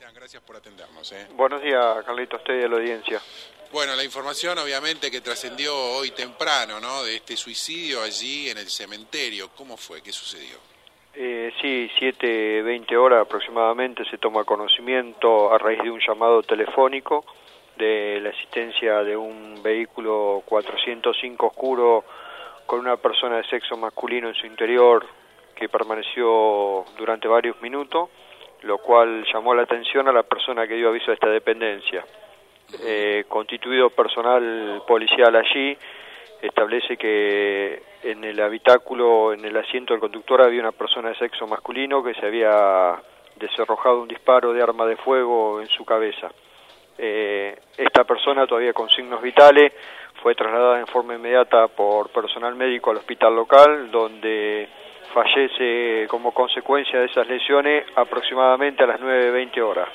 Capitán, gracias por atendernos. Buenos días, Carlito, usted y a la audiencia. Bueno, la información obviamente que trascendió hoy temprano, ¿no? De este suicidio allí en el cementerio. ¿Cómo fue? ¿Qué sucedió? Sí, 7:20 horas aproximadamente se toma conocimiento a raíz de un llamado telefónico de la existencia de un vehículo 405 oscuro con una persona de sexo masculino en su interior que permaneció durante varios minutos, lo cual llamó la atención a la persona que dio aviso a esta dependencia. Constituido personal policial allí, establece que en el habitáculo, en el asiento del conductor, había una persona de sexo masculino que se había desarrojado un disparo de arma de fuego en su cabeza. Esta persona, todavía con signos vitales, fue trasladada en forma inmediata por personal médico al hospital local, donde fallece como consecuencia de esas lesiones aproximadamente a las 9:20 horas.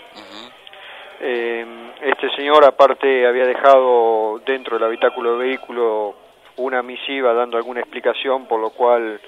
Este señor, aparte, había dejado dentro del habitáculo del vehículo una misiva dando alguna explicación, por lo cual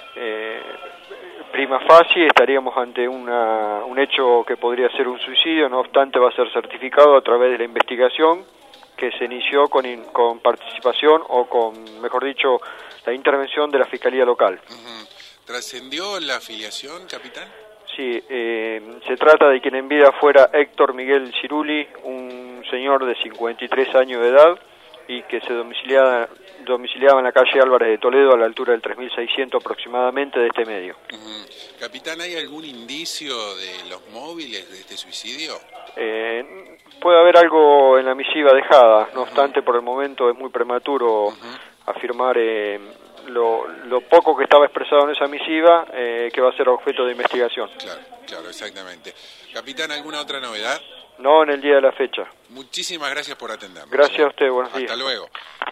prima facie estaríamos ante un hecho que podría ser un suicidio. No obstante, va a ser certificado a través de la investigación que se inició con participación o con, mejor dicho, la intervención de la Fiscalía Local. ¿Trascendió la afiliación, capitán? Sí, se trata de quien en vida fuera Héctor Miguel Ciruli, un señor de 53 años de edad y que se domiciliaba en la calle Álvarez de Toledo, a la altura del 3600 aproximadamente de este medio. Capitán, ¿hay algún indicio de los móviles de este suicidio? Puede haber algo en la misiva dejada, no obstante, por el momento es muy prematuro afirmar lo poco que estaba expresado en esa misiva, que va a ser objeto de investigación. Claro, exactamente. Capitán, ¿alguna otra novedad? No en el día de la fecha. Muchísimas gracias por atendernos. Gracias a usted, buenos días. Hasta luego.